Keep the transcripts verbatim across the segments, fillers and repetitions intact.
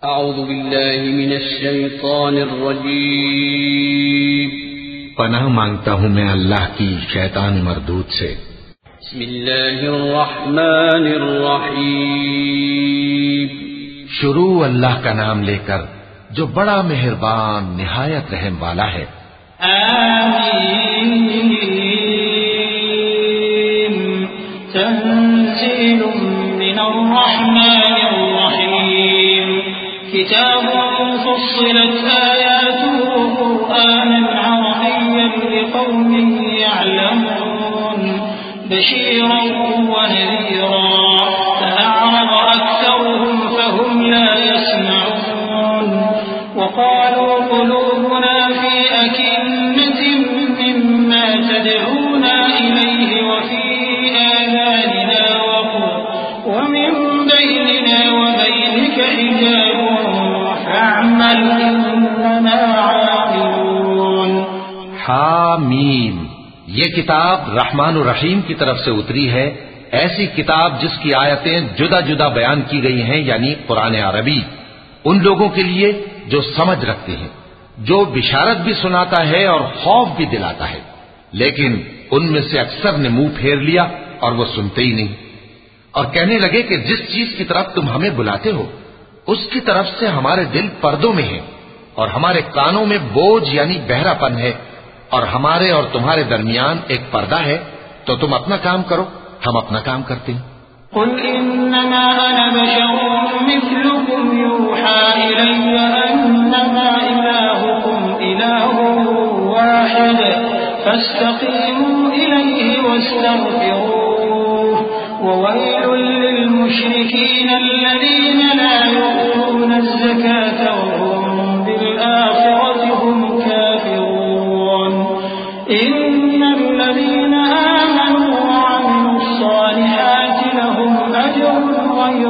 اعوذ باللہ من الشیطان الرجیم پناہ مانگتا ہوں میں اللہ کی شیطان مردود سے۔ بسم اللہ الرحمن الرحیم شروع اللہ کا نام لے کر جو بڑا مہربان نہایت رحم والا ہے۔ آمین تنزیل من الرحمن الرحیم کتاب فصلت آیاته قرآنا عربیا لقوم يعلمون بشيرا ونذيرا فأعرض أكثرهم فهم لا يسمعون وقالوا قلوبنا في أكنة مما تدعونا إليه وفي آذاننا وقر ومن بيننا وبينك حجاب فاعمل إننا عاملون۔ حامیم، یہ کتاب رحمان الرحیم کی طرف سے اتری ہے، ایسی کتاب جس کی آیتیں جدا جدا بیان کی گئی ہیں، یعنی قرآن عربی، ان لوگوں کے لیے جو سمجھ رکھتے ہیں، جو بشارت بھی سناتا ہے اور خوف بھی دلاتا ہے، لیکن ان میں سے اکثر نے منہ پھیر لیا اور وہ سنتے ہی نہیں، اور کہنے لگے کہ جس چیز کی طرف تم ہمیں بلاتے ہو اس کی طرف سے ہمارے دل پردوں میں ہیں اور ہمارے کانوں میں بوجھ یعنی بہرا پن ہے، اور ہمارے اور تمہارے درمیان ایک پردہ ہے، تو تم اپنا کام کرو، ہم اپنا کام کرتے ہیں۔ قل انما انا بشر مثلكم يوحى الي انما الهكم اله واحد فاستقيموا اليه واستغفروه وويل للمشركين الذين لا يؤتون الزكاة وهم بالآخرة هم كافرون إن الذين آمنوا وعملوا الصالحات لهم أجر غير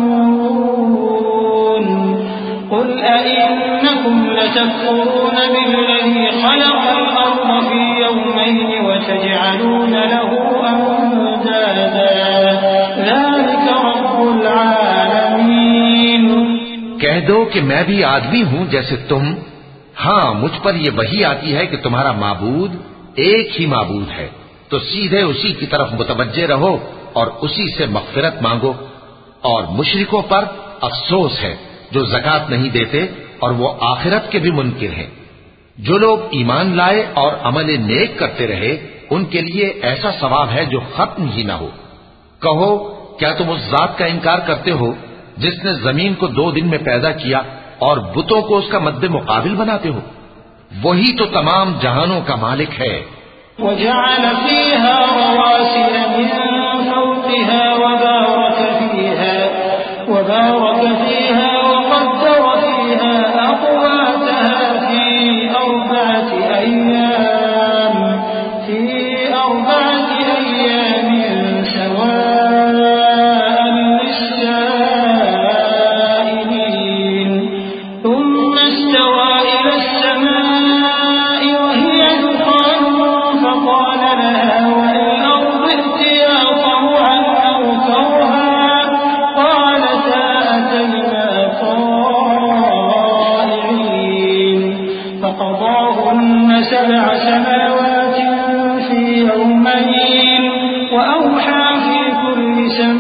ممنون قل أئنكم لتكفرون بالذي خلق الأرض في يومين وتجعلون له أندادا ذلك رب العالمين۔ کہہ دو کہ میں بھی آدمی ہوں جیسے تم، ہاں مجھ پر یہ وحی آتی ہے کہ تمہارا معبود ایک ہی معبود ہے، تو سیدھے اسی کی طرف متوجہ رہو اور اسی سے مغفرت مانگو، اور مشرکوں پر افسوس ہے جو زکوٰۃ نہیں دیتے اور وہ آخرت کے بھی منکر ہیں۔ جو لوگ ایمان لائے اور عمل نیک کرتے رہے ان کے لیے ایسا ثواب ہے جو ختم ہی نہ ہو۔ کہو کیا تم اس ذات کا انکار کرتے ہو جس نے زمین کو دو دن میں پیدا کیا اور بتوں کو اس کا مد مقابل بناتے ہو؟ وہی تو تمام جہانوں کا مالک ہے۔ وجعل فيها رواسي من فوقها وبارك فيها وبارك فيها وقدر فيها أقواتها في أربعة أيام في أربعة أيام سواء للسائلين ثم استوى إلى السماء وهي دخان فقال لها وللأرض ائتيا طوعا أو كرها قالتا أتينا طائعين فقضاهن سبع سماوات في يومين وأوحى في كل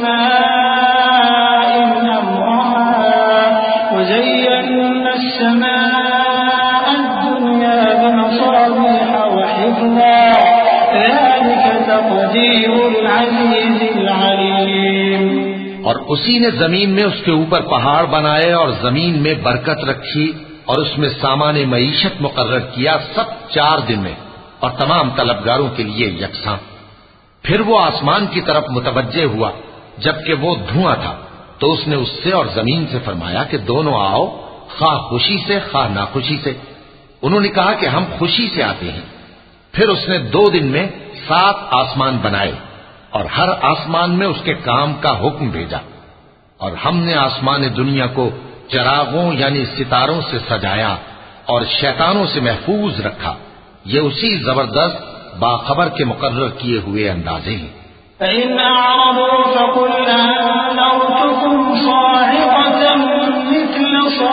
سماء أمرها وزينا السماء الدنيا بمصابيح وحفظا ذلك تقدير العزيز العليم۔ اور اسی نے زمین میں اس کے اوپر پہاڑ بنائے اور زمین میں برکت رکھی اور اس میں سامان معیشت مقرر کیا، سب چار دن میں اور تمام طلبگاروں کے لیے یکساں۔ پھر وہ آسمان کی طرف متوجہ ہوا جبکہ وہ دھواں تھا، تو اس نے اس سے اور زمین سے فرمایا کہ دونوں آؤ، خواہ خوشی سے خواہ ناخوشی سے۔ انہوں نے کہا کہ ہم خوشی سے آتے ہیں۔ پھر اس نے دو دن میں سات آسمان بنائے اور ہر آسمان میں اس کے کام کا حکم بھیجا، اور ہم نے آسمان دنیا کو چراغوں یعنی ستاروں سے سجایا اور شیطانوں سے محفوظ رکھا۔ یہ اسی زبردست باخبر کے مقرر کیے ہوئے اندازے ہیں۔ فإن أعرضوا فقل أنذرتكم صاعقة مثل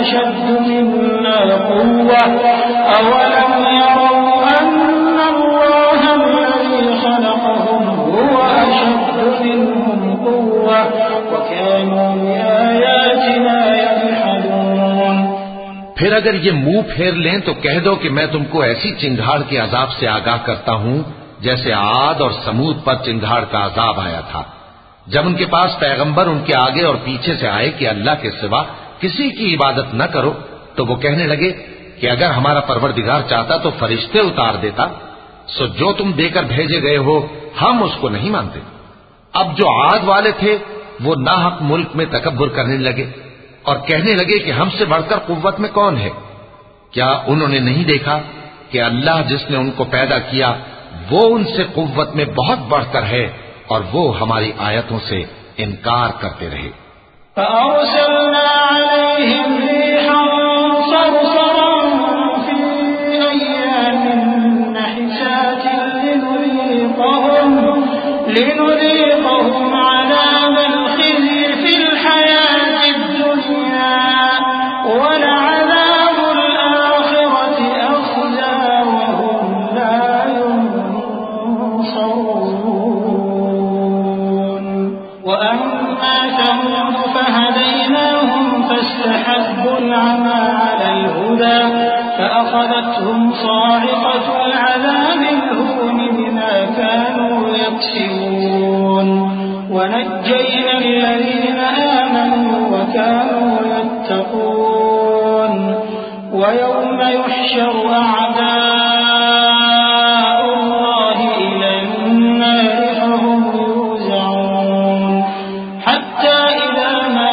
أشد منا قوة أولم يروا أن الله الذي خلقهم هو أشد منهم قوة وكانوا بآياتنا يجحدون. پھر اگر یہ منہ پھیر لیں تو کہہ دو کہ میں تم کو ایسی چنگھاڑ کے عذاب سے آگاہ کرتا ہوں جیسے عاد اور سمود پر چنگھاڑ کا عذاب آیا تھا، جب ان کے پاس پیغمبر ان کے آگے اور پیچھے سے آئے کہ اللہ کے سوا کسی کی عبادت نہ کرو، تو وہ کہنے لگے کہ اگر ہمارا پروردگار چاہتا تو فرشتے اتار دیتا، سو جو تم دے کر بھیجے گئے ہو ہم اس کو نہیں مانتے۔ اب جو عاد والے تھے وہ ناحق ملک میں تکبر کرنے لگے اور کہنے لگے کہ ہم سے بڑھ کر قوت میں کون ہے؟ کیا انہوں نے نہیں دیکھا کہ اللہ جس نے ان کو پیدا کیا وہ ان سے قوت میں بہت بڑھ کر ہے اور وہ ہماری آیتوں سے انکار کرتے رہے۔ فأرسلنا عليهم ريحا صرصرا في أيام نحسات لنذيقهم لنذيقهم عذاب الخزي في الحياة الدنيا ولعذاب الآخرة أخزى وهم لا ينصرون. وأما ثمود فهديناهم فاستحبوا العمى على الهدى فأخذتهم صاعقة العذاب الهون بما كانوا يكسبون. ونجينا الذين آمنوا وكانوا يتقون. ويوم يحشر أعداء الله إلى النار فهم يوزعون حتى إذا ما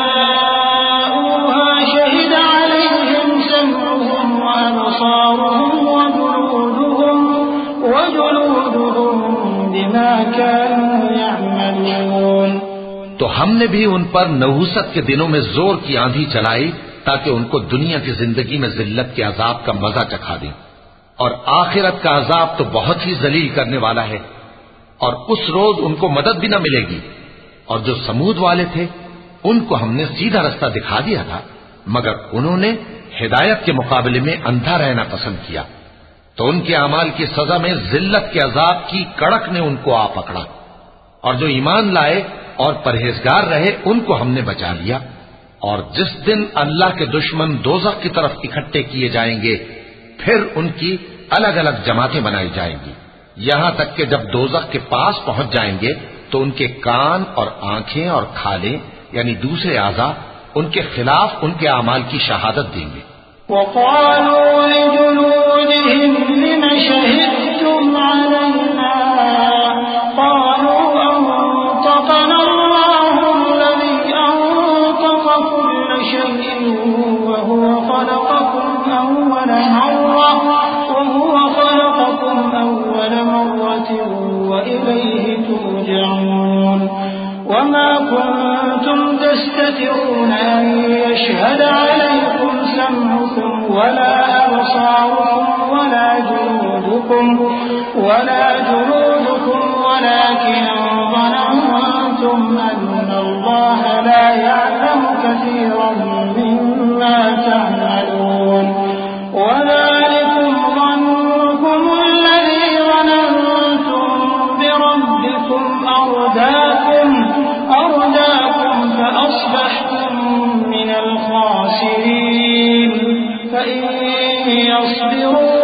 جاءوها شهد عليهم سمعهم وأبصارهم وجلودهم وجلودهم بما كانوا يعملون. تو ہم نے بھی ان پر نحوست کے دنوں میں زور کی آندھی چلائی تاکہ ان کو دنیا کی زندگی میں ذلت کے عذاب کا مزہ چکھا دیں، اور آخرت کا عذاب تو بہت ہی ذلیل کرنے والا ہے، اور اس روز ان کو مدد بھی نہ ملے گی. اور جو سمود والے تھے ان کو ہم نے سیدھا رستہ دکھا دیا تھا، مگر انہوں نے ہدایت کے مقابلے میں اندھا رہنا پسند کیا، تو ان کے اعمال کی سزا میں ذلت کے عذاب کی کڑک نے ان کو آ پکڑا. اور جو ایمان لائے اور پرہیزگار رہے ان کو ہم نے بچا لیا. اور جس دن اللہ کے دشمن دوزخ کی طرف اکٹھے کیے جائیں گے پھر ان کی الگ الگ جماعتیں بنائی جائیں گی، یہاں تک کہ جب دوزخ کے پاس پہنچ جائیں گے تو ان کے کان اور آنکھیں اور کھالیں یعنی دوسرے اعضاء ان کے خلاف ان کے اعمال کی شہادت دیں گے. وقالوا لجلودهم لم شهدتم علينا قالوا أنطقنا الله الذي أنطق كل شيء وهو خلقكم أول مرة وهو خلقكم أول مرة وإليه ترجعون. وما كنتم تستترون أن يشهد عليكم سمعكم ولا أبصاركم ولا جلودكم ولا جلودكم ولكن ظننتم أن الله لا يعلم كثيرا مما تعملون. وذلكم ظنكم الذي ظننتم بربكم أرداكم أرداكم فأصبحتم من الخاسرين. فإن يصبروا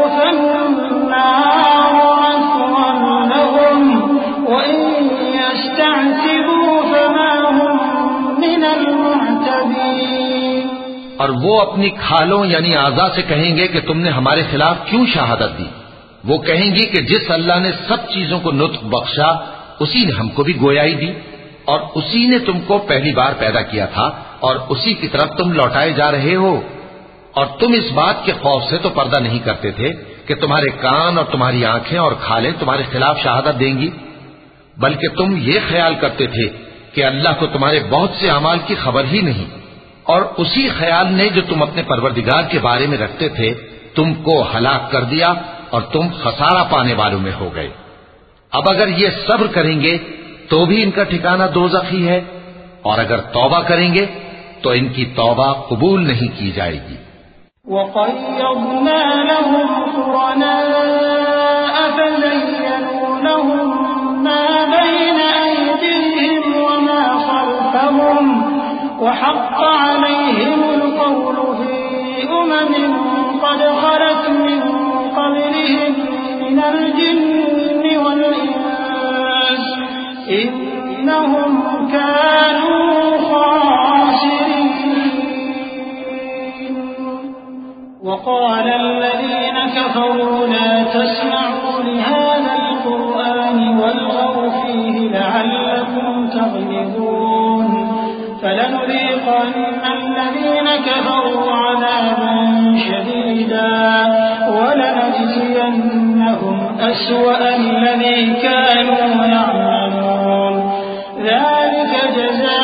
فالنار مثوى لهم وإن يستعتبوا فما هم من المعتبين. اور وہ اپنی کھالوں یعنی اعضاء سے کہیں گے کہ تم نے ہمارے خلاف کیوں شہادت دی؟ وہ کہیں گی کہ جس اللہ نے سب چیزوں کو نطق بخشا اسی نے ہم کو بھی گویائی دی، اور اسی نے تم کو پہلی بار پیدا کیا تھا اور اسی کی طرف تم لوٹائے جا رہے ہو. اور تم اس بات کے خوف سے تو پردہ نہیں کرتے تھے کہ تمہارے کان اور تمہاری آنکھیں اور کھالیں تمہارے خلاف شہادت دیں گی، بلکہ تم یہ خیال کرتے تھے کہ اللہ کو تمہارے بہت سے اعمال کی خبر ہی نہیں، اور اسی خیال نے جو تم اپنے پروردگار کے بارے میں رکھتے تھے تم کو ہلاک کر دیا اور تم خسارہ پانے والوں میں ہو گئے. اب اگر یہ صبر کریں گے تو بھی ان کا ٹھکانہ دوزخ ہی ہے، اور اگر توبہ کریں گے تو تو ان کی توبہ قبول نہیں کی جائے گی۔ وَقَيَّضْنَا لَهُمْ قُرَنَاءَ فَزَيَّنُوا لَهُم مَّا بَيْنَ أَيْدِيهِمْ وَمَا خَلْفَهُمْ وَحَقَّ عَلَيْهِمُ الْقَوْلُ فِي أُمَمٍ قَدْ خَلَتْ مِن قَبْلِهِم مِّنَ الْجِنِّ وَالْإِنسِ إِنَّهُمْ كَانُوا خَاسِرِينَ۔ وقال الذين كفروا لا تسمعوا لهذا القرآن والغوا فيه لعلكم تغلبون فلنذيقن الذين كفروا عذابا شديدا ولنجزينهم أسوأ الذي كانوا يعملون ذلك جزاء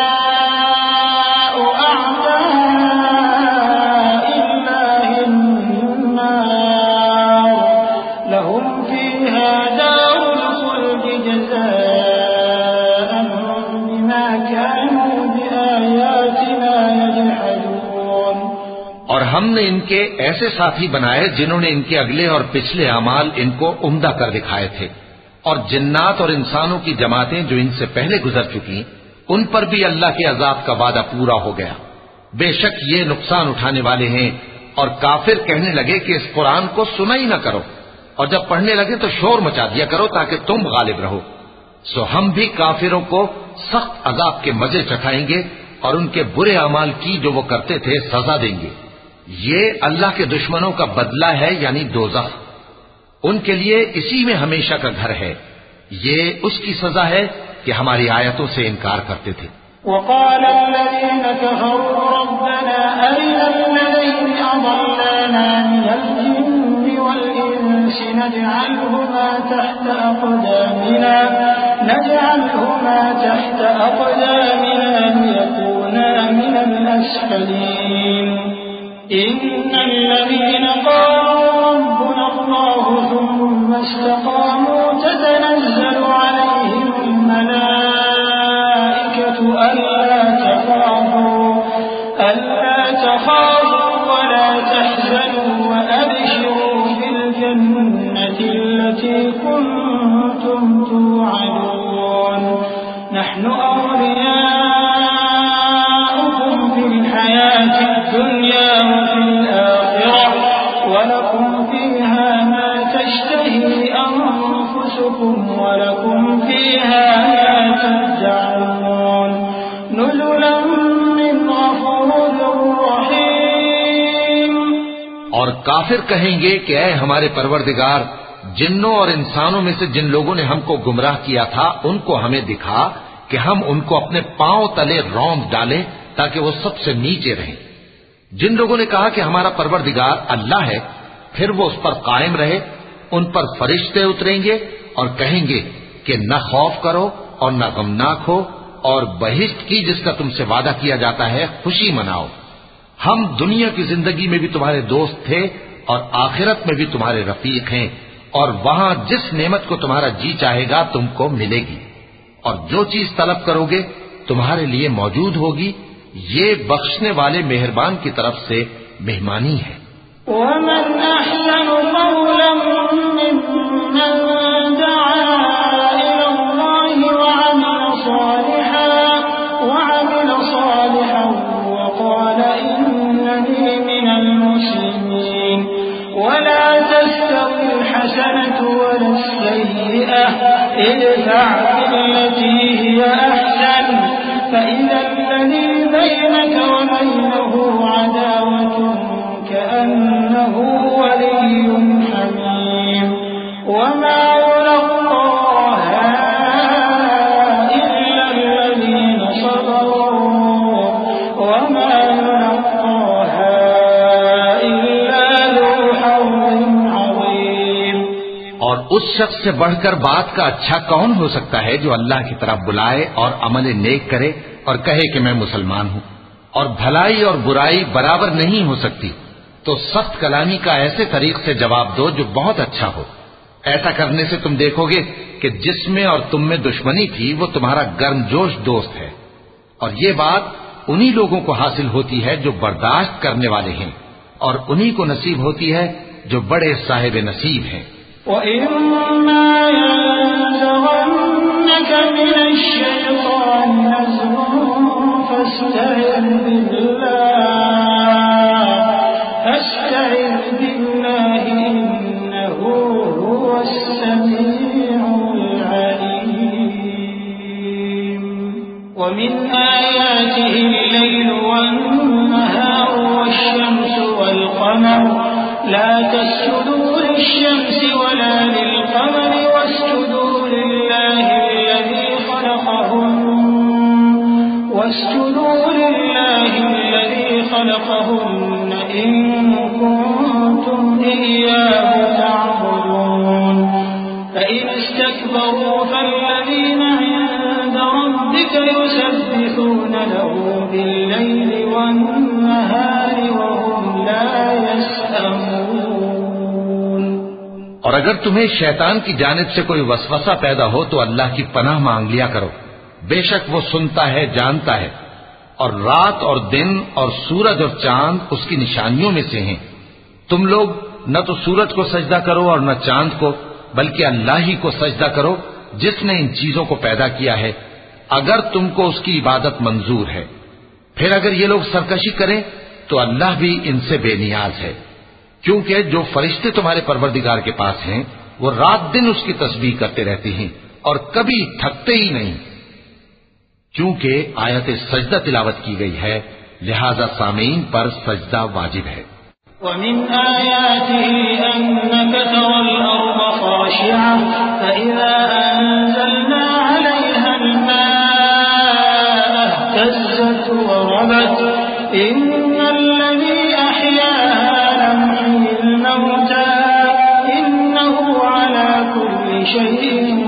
اور ہم نے ان کے ایسے ساتھی بنائے جنہوں نے ان کے اگلے اور پچھلے اعمال ان کو عمدہ کر دکھائے تھے، اور جنات اور انسانوں کی جماعتیں جو ان سے پہلے گزر چکی ان پر بھی اللہ کے عذاب کا وعدہ پورا ہو گیا۔ بے شک یہ نقصان اٹھانے والے ہیں۔ اور کافر کہنے لگے کہ اس قرآن کو سنا ہی نہ کرو، اور جب پڑھنے لگے تو شور مچا دیا کرو تاکہ تم غالب رہو۔ سو ہم بھی کافروں کو سخت عذاب کے مزے چکھائیں گے اور ان کے برے اعمال کی جو وہ کرتے تھے سزا دیں گے۔ یہ اللہ کے دشمنوں کا بدلہ ہے، یعنی دوزخ، ان کے لیے اسی میں ہمیشہ کا گھر ہے۔ یہ اس کی سزا ہے کہ ہماری آیتوں سے انکار کرتے تھے۔ وقال الذين كفروا ربنا أرنا الذين أضلانا من الجن والإنس نجعلهما تحت أقدامنا نجعلهما تحت أقدامنا ليكونا من الأسفلين إن الذين قالوا ربنا الله ثم استقاموا تتنزل عليهم الملائكة ألا تخافوا ألا تخافوا ولا تحزنوا وأبشروا بالجنة التي كنتم توعدون نحن أولياؤكم في الحياة الدنيا وفي الآخرة ولكم فيها ما تشتهي أنفسكم ولكم فيها ما تدعون نزلا من غفور رحيم۔ اور کافر کہیں گے کہ اے ہمارے پروردگار، جنوں اور انسانوں میں سے جن لوگوں نے ہم کو گمراہ کیا تھا ان کو ہمیں دکھا کہ ہم ان کو اپنے پاؤں تلے روند ڈالیں تاکہ وہ سب سے نیچے رہیں۔ جن لوگوں نے کہا کہ ہمارا پروردگار اللہ ہے، پھر وہ اس پر قائم رہے، ان پر فرشتے اتریں گے اور کہیں گے کہ نہ خوف کرو اور نہ غمناک ہو، اور بہشت کی جس کا تم سے وعدہ کیا جاتا ہے خوشی مناؤ۔ ہم دنیا کی زندگی میں بھی تمہارے دوست تھے اور آخرت میں بھی تمہارے رفیق ہیں، اور وہاں جس نعمت کو تمہارا جی چاہے گا تم کو ملے گی، اور جو چیز طلب کرو گے تمہارے لیے موجود ہوگی۔ یہ بخشنے والے مہربان کی طرف سے مہمانی ہے۔ ومن أحسن قولا ممن دعا إلى الله وعمل صالحا وعمل صالحا وقال إنني من المسلمين ولا تستوي الحسنة ولا السيئة ادفع بالتي هي أحسن فإذا الذي بينك وبينه عداوة كأنه ولي حميم وما يلقاها إلا الذين صبروا وما يلقاها إلا ذو حظ عظيم۔ اور اس شخص سے بڑھ کر بات کا اچھا کون ہو سکتا ہے جو اللہ کی طرف بلائے اور عمل نیک کرے اور کہے کہ میں مسلمان ہوں، اور بھلائی اور برائی برابر نہیں ہو سکتی، تو سخت کلامی کا ایسے طریق سے جواب دو جو بہت اچھا ہو۔ ایسا کرنے سے تم دیکھو گے کہ جس میں اور تم میں دشمنی تھی وہ تمہارا گرم جوش دوست ہے، اور یہ بات انہی لوگوں کو حاصل ہوتی ہے جو برداشت کرنے والے ہیں، اور انہی کو نصیب ہوتی ہے جو بڑے صاحب نصیب ہیں۔ وَإِمَّا يَنزَغَنَّكَ مِنَ الشَّيْطَانِ نَزْغٌ فَاسْتَعِذْ بِاللَّهِ فَاسْتَعِذْ بِاللَّهِ إِنَّهُ هُوَ السَّمِيعُ الْعَلِيمُ وَمِنْ آيَاتِهِ اللَّيْلُ وَالنَّهَارُ وَالشَّمْسُ وَالْقَمَرُ لَا تَسْجُدُوا لِلشَّمْسِ وَلَا لِلْقَمَرِ وَاسْجُدُوا لِلَّهِ الَّذِي خَلَقَهُنَّ وَاسْجُدُوا لِلَّهِ الَّذِي خَلَقَهُنَّ إِن كُنتُمْ إِيَّاهُ تَعْبُدُونَ فَإِنِ اسْتَكْبَرُوا فَالَّذِينَ عِندَ رَبِّكَ يُسَبِّحُونَ لَهُ بِاللَّيْلِ وَالنَّهَارِ وَهُمْ لَا يَسْأَمُونَ۔ اور اگر تمہیں شیطان کی جانب سے کوئی وسوسہ پیدا ہو تو اللہ کی پناہ مانگ لیا کرو، بے شک وہ سنتا ہے، جانتا ہے، اور رات اور دن اور سورج اور چاند اس کی نشانیوں میں سے ہیں۔ تم لوگ نہ تو سورج کو سجدہ کرو اور نہ چاند کو، بلکہ اللہ ہی کو سجدہ کرو جس نے ان چیزوں کو پیدا کیا ہے، اگر تم کو اس کی عبادت منظور ہے۔ پھر اگر یہ لوگ سرکشی کریں تو اللہ بھی ان سے بے نیاز ہے، کیونکہ جو فرشتے تمہارے پروردگار کے پاس ہیں وہ رات دن اس کی تسبیح کرتے رہتے ہیں اور کبھی تھکتے ہی نہیں۔ چونکہ آیت سجدہ تلاوت کی گئی ہے لہذا سامعین پر سجدہ واجب ہے۔ وَمِنْ آيَاتِهِ أَنَّكَ تَرَى الْأَرْضَ خَاشِعَةً فَإِذَا أَنزَلْنَا عَلَيْهَا الْمَاءَ اهْتَزَّتْ وَرَبَتْ إِنَّ الَّذِي أَحْيَاهَا لَمُحْيِي الْمَوْتَى إِنَّهُ عَلَى كُلِّ شَيْءٍ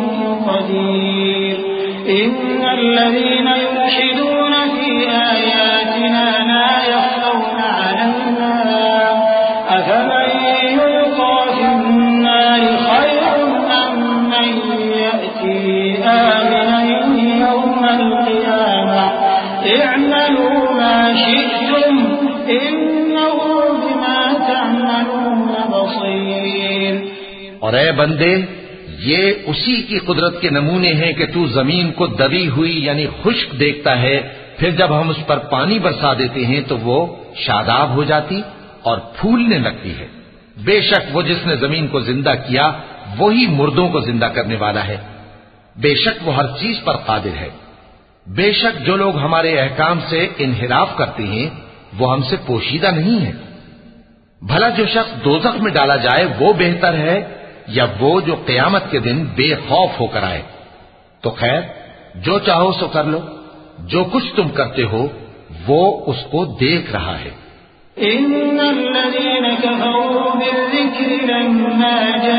قَدِيرٌ إِنَّ الَّذِينَ يُلْحِدُونَ فِي آيَاتِنَا لَا يَخْفَوْنَ عَلَيْنَا أَفَمَن يُلْقَىٰ فِي النَّارِ خَيْرٌ أَم مَّن يَأْتِي آمِنًا يَوْمَ الْقِيَامَةِ اعْمَلُوا مَا شِئْتُمْ إِنَّهُ بِمَا تَعْمَلُونَ بَصِيرٌ۔ اور اے بندے، یہ اسی کی قدرت کے نمونے ہیں کہ تو زمین کو دبی ہوئی یعنی خشک دیکھتا ہے، پھر جب ہم اس پر پانی برسا دیتے ہیں تو وہ شاداب ہو جاتی اور پھولنے لگتی ہے۔ بے شک وہ جس نے زمین کو زندہ کیا وہی مردوں کو زندہ کرنے والا ہے، بے شک وہ ہر چیز پر قادر ہے۔ بے شک جو لوگ ہمارے احکام سے انحراف کرتے ہیں وہ ہم سے پوشیدہ نہیں ہے۔ بھلا جو شخص دوزخ میں ڈالا جائے وہ بہتر ہے یا وہ جو قیامت کے دن بے خوف ہو کر آئے؟ تو خیر، جو چاہو سو کر لو، جو کچھ تم کرتے ہو وہ اس کو دیکھ رہا ہے۔ إِنَّ الَّذِينَ كَفَرُوا بِالذِّكْرِ لَمَّا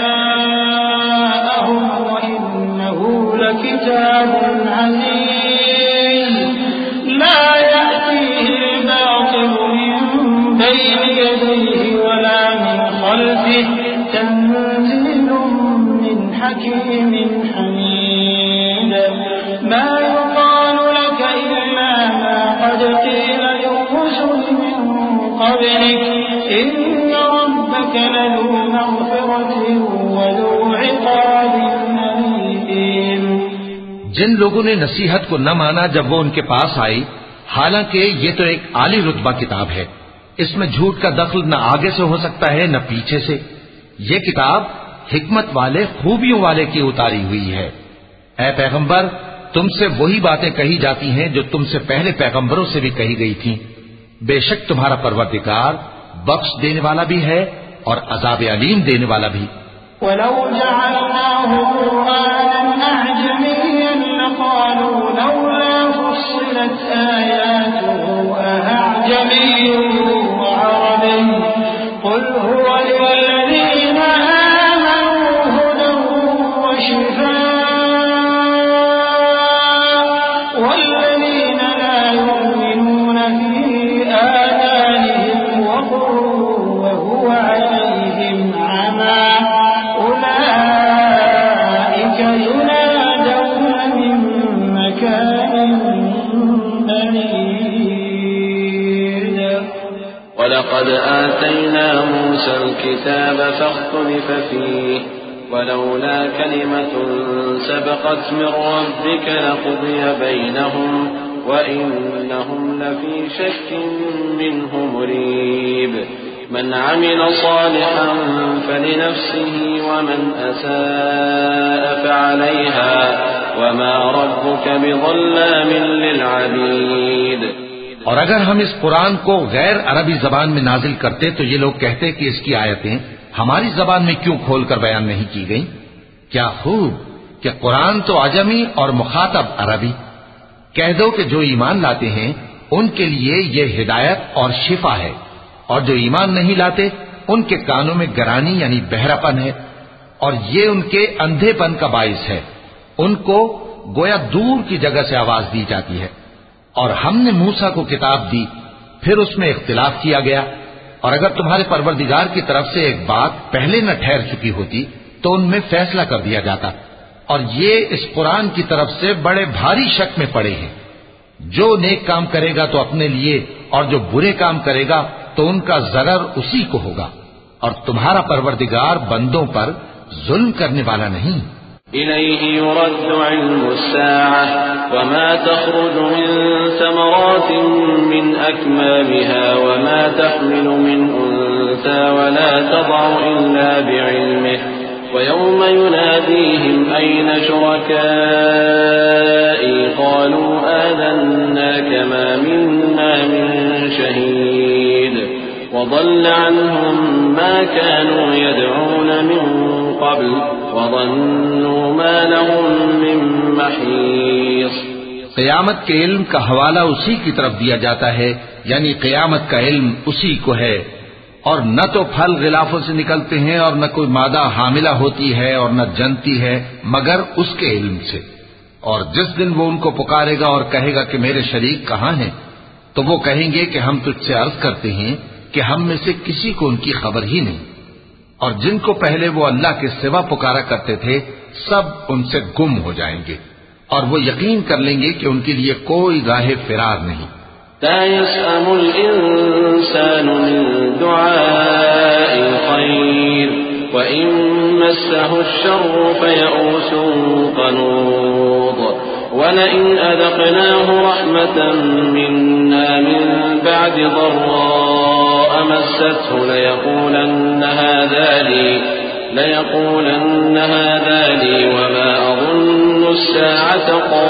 جَاءَهُمْ وَإِنَّهُ لَكِتَابٌ عَزِيزٌ لَا يَأْتِيهِ الْبَاطِلُ مِن بَيْنِ يَدَيْهِ وَلَا مِنْ خَلْفِهِ تَنزِيلٌ مِّنْ حَكِيمٍ حَمِيدٍ مَا يُقَالُ لَكَ إِلَّا مَا قَدْ قِيلَ لِلرُّسُلِ مِن قَبْلِكَ إِنَّ رَبَّكَ لَذُو مَغْفِرَةٍ وَذُو عِقَابٍ أَلِيمٍ۔ جن لوگوں نے نصیحت کو نہ مانا جب وہ ان کے پاس آئی، حالانکہ یہ تو ایک عالی رتبہ کتاب ہے، اس میں جھوٹ کا دخل نہ آگے سے ہو سکتا ہے نہ پیچھے سے۔ یہ کتاب حکمت والے، خوبیوں والے کی اتاری ہوئی ہے۔ اے پیغمبر، تم سے وہی باتیں کہی جاتی ہیں جو تم سے پہلے پیغمبروں سے بھی کہی گئی تھیں۔ بے شک تمہارا پروردگار بخش دینے والا بھی ہے اور عذاب علیم دینے والا بھی۔ وَلَوْ جَعَلْنَاهُ قُرْآنًا أَعْجَمِيًّا لَّقَالُوا لَوْلَا فُصِّلَتْ آيَاتُهُ أَأَعْجَمِيٌّ وَعَرَبِيٌّ قُلْ هُوَ لِلَّذِينَ آمَنُوا هُدًى وَشِفَاءٌ وَالَّذِينَ لَا يُؤْمِنُونَ فِي آذَانِهِمْ وَقْرٌ وَهُوَ عَلَيْهِمْ عَمًى أُولَٰئِكَ ولقد آتينا موسى الكتاب فاختلف فيه ولولا كلمة سبقت من ربك لقضي بينهم وإنهم لفي شك منه مريب من عمل صالحا فلنفسه ومن أساء فعليها وما ربك بظلام للعبيد. اور اگر ہم اس قرآن کو غیر عربی زبان میں نازل کرتے تو یہ لوگ کہتے کہ اس کی آیتیں ہماری زبان میں کیوں کھول کر بیان نہیں کی گئیں؟ کیا خوب کہ قرآن تو عجمی اور مخاطب عربی. کہہ دو کہ جو ایمان لاتے ہیں ان کے لیے یہ ہدایت اور شفا ہے، اور جو ایمان نہیں لاتے ان کے کانوں میں گرانی یعنی بہراپن ہے، اور یہ ان کے اندھے پن کا باعث ہے. ان کو گویا دور کی جگہ سے آواز دی جاتی ہے. اور ہم نے موسیٰ کو کتاب دی، پھر اس میں اختلاف کیا گیا، اور اگر تمہارے پروردگار کی طرف سے ایک بات پہلے نہ ٹھہر چکی ہوتی تو ان میں فیصلہ کر دیا جاتا. اور یہ اس قرآن کی طرف سے بڑے بھاری شک میں پڑے ہیں. جو نیک کام کرے گا تو اپنے لیے، اور جو برے کام کرے گا تو ان کا ضرر اسی کو ہوگا، اور تمہارا پروردگار بندوں پر ظلم کرنے والا نہیں. إليه يرد علم الساعة وما تخرج من ثمرات من أكمامها وما تحمل من أنثى ولا تضع إلا بعلمه ويوم يناديهم أين شركائي قالوا آذناك ما منا من شهيد وضل عنهم ما كانوا يدعون من قبل وظنوا ما لهم من محيص. قیامت کے علم کا حوالہ اسی کی طرف دیا جاتا ہے، یعنی قیامت کا علم اسی کو ہے. اور نہ تو پھل غلافوں سے نکلتے ہیں اور نہ کوئی مادہ حاملہ ہوتی ہے اور نہ جنتی ہے مگر اس کے علم سے. اور جس دن وہ ان کو پکارے گا اور کہے گا کہ میرے شریک کہاں ہیں، تو وہ کہیں گے کہ ہم تجھ سے عرض کرتے ہیں کہ ہم میں سے کسی کو ان کی خبر ہی نہیں. اور جن کو پہلے وہ اللہ کے سوا پکارا کرتے تھے سب ان سے گم ہو جائیں گے، اور وہ یقین کر لیں گے کہ ان کے لیے کوئی راہ فرار نہیں. لا يسأم الإنسان من دعاء الخير وإن مسه الشر فيئوس قنوط ولئن أذقناه رحمة منا من بعد ضراء مسته ليقولن هذا لي ليقولن هذا لي وما أظن الساعة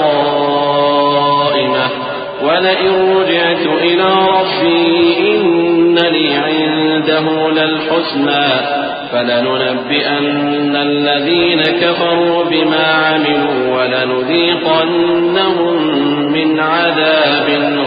قائمة ولئن رجعت إلى ربي إن لي عنده للحسنى فلننبئن الذين كفروا بما عملوا ولنذيقنهم من عذاب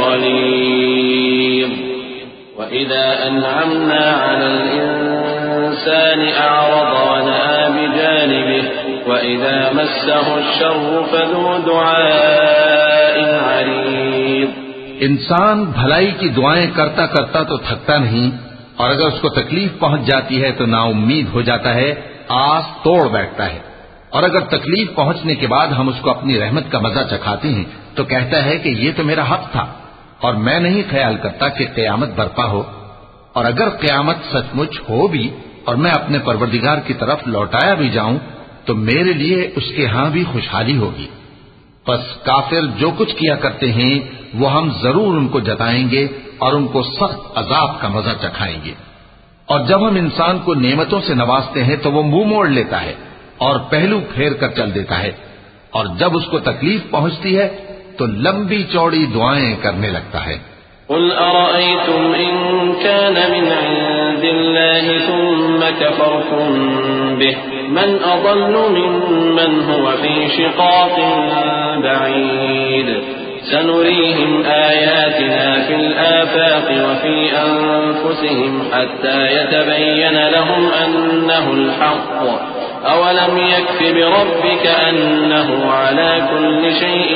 غليظ. وإذا أنعمنا على الإنسان أعرض ونأى بجانبه وإذا مسه الشر فذو دعاء عريض. انسان بھلائی کی دعائیں کرتا کرتا تو تھکتا نہیں، اور اگر اس کو تکلیف پہنچ جاتی ہے تو نا امید ہو جاتا ہے، آس توڑ بیٹھتا ہے. اور اگر تکلیف پہنچنے کے بعد ہم اس کو اپنی رحمت کا مزہ چکھاتے ہیں تو کہتا ہے کہ یہ تو میرا حق تھا، اور میں نہیں خیال کرتا کہ قیامت برپا ہو. اور اگر قیامت سچ مچ ہو بھی اور میں اپنے پروردگار کی طرف لوٹایا بھی جاؤں تو میرے لیے اس کے ہاں بھی خوشحالی ہوگی. پس کافر جو کچھ کیا کرتے ہیں وہ ہم ضرور ان کو جتائیں گے اور ان کو سخت عذاب کا مزہ چکھائیں گے. اور جب ہم انسان کو نعمتوں سے نوازتے ہیں تو وہ منہ موڑ لیتا ہے اور پہلو پھیر کر چل دیتا ہے، اور جب اس کو تکلیف پہنچتی ہے تو لمبی چوڑی دعائیں کرنے لگتا ہے. قل أرأيتم إن كان من عند الله ثم كفرتم به من أضل ممن هو في شقاق بعيد سنريهم آياتنا في الآفاق وفي أنفسهم حتى يتبين لهم أنه الحق أولم يكف بربك أنه على كل شيء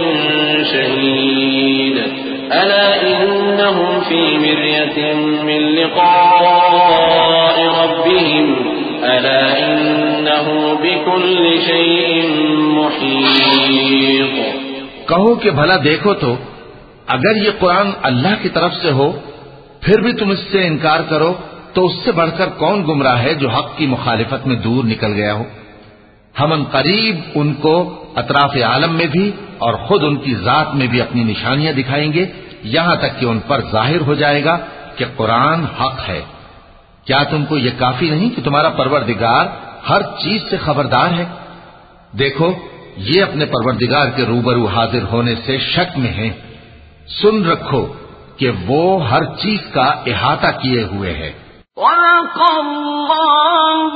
شهيد ألا إنهم في مرية من لقاء ربهم ألا إنه بكل شيء محيط. کہو کہ بھلا دیکھو تو اگر یہ قرآن اللہ کی طرف سے ہو پھر بھی تم اس سے انکار کرو تو اس سے بڑھ کر کون گمراہ ہے جو حق کی مخالفت میں دور نکل گیا ہو؟ ہم ان قریب ان کو اطراف عالم میں بھی اور خود ان کی ذات میں بھی اپنی نشانیاں دکھائیں گے، یہاں تک کہ ان پر ظاہر ہو جائے گا کہ قرآن حق ہے۔ کیا تم کو یہ کافی نہیں کہ تمہارا پروردگار ہر چیز سے خبردار ہے؟ دیکھو یہ اپنے پروردگار کے روبرو حاضر ہونے سے شک میں ہیں، سن رکھو کہ وہ ہر چیز کا احاطہ کیے ہوئے ہے۔ وَلَقَ اللَّهُ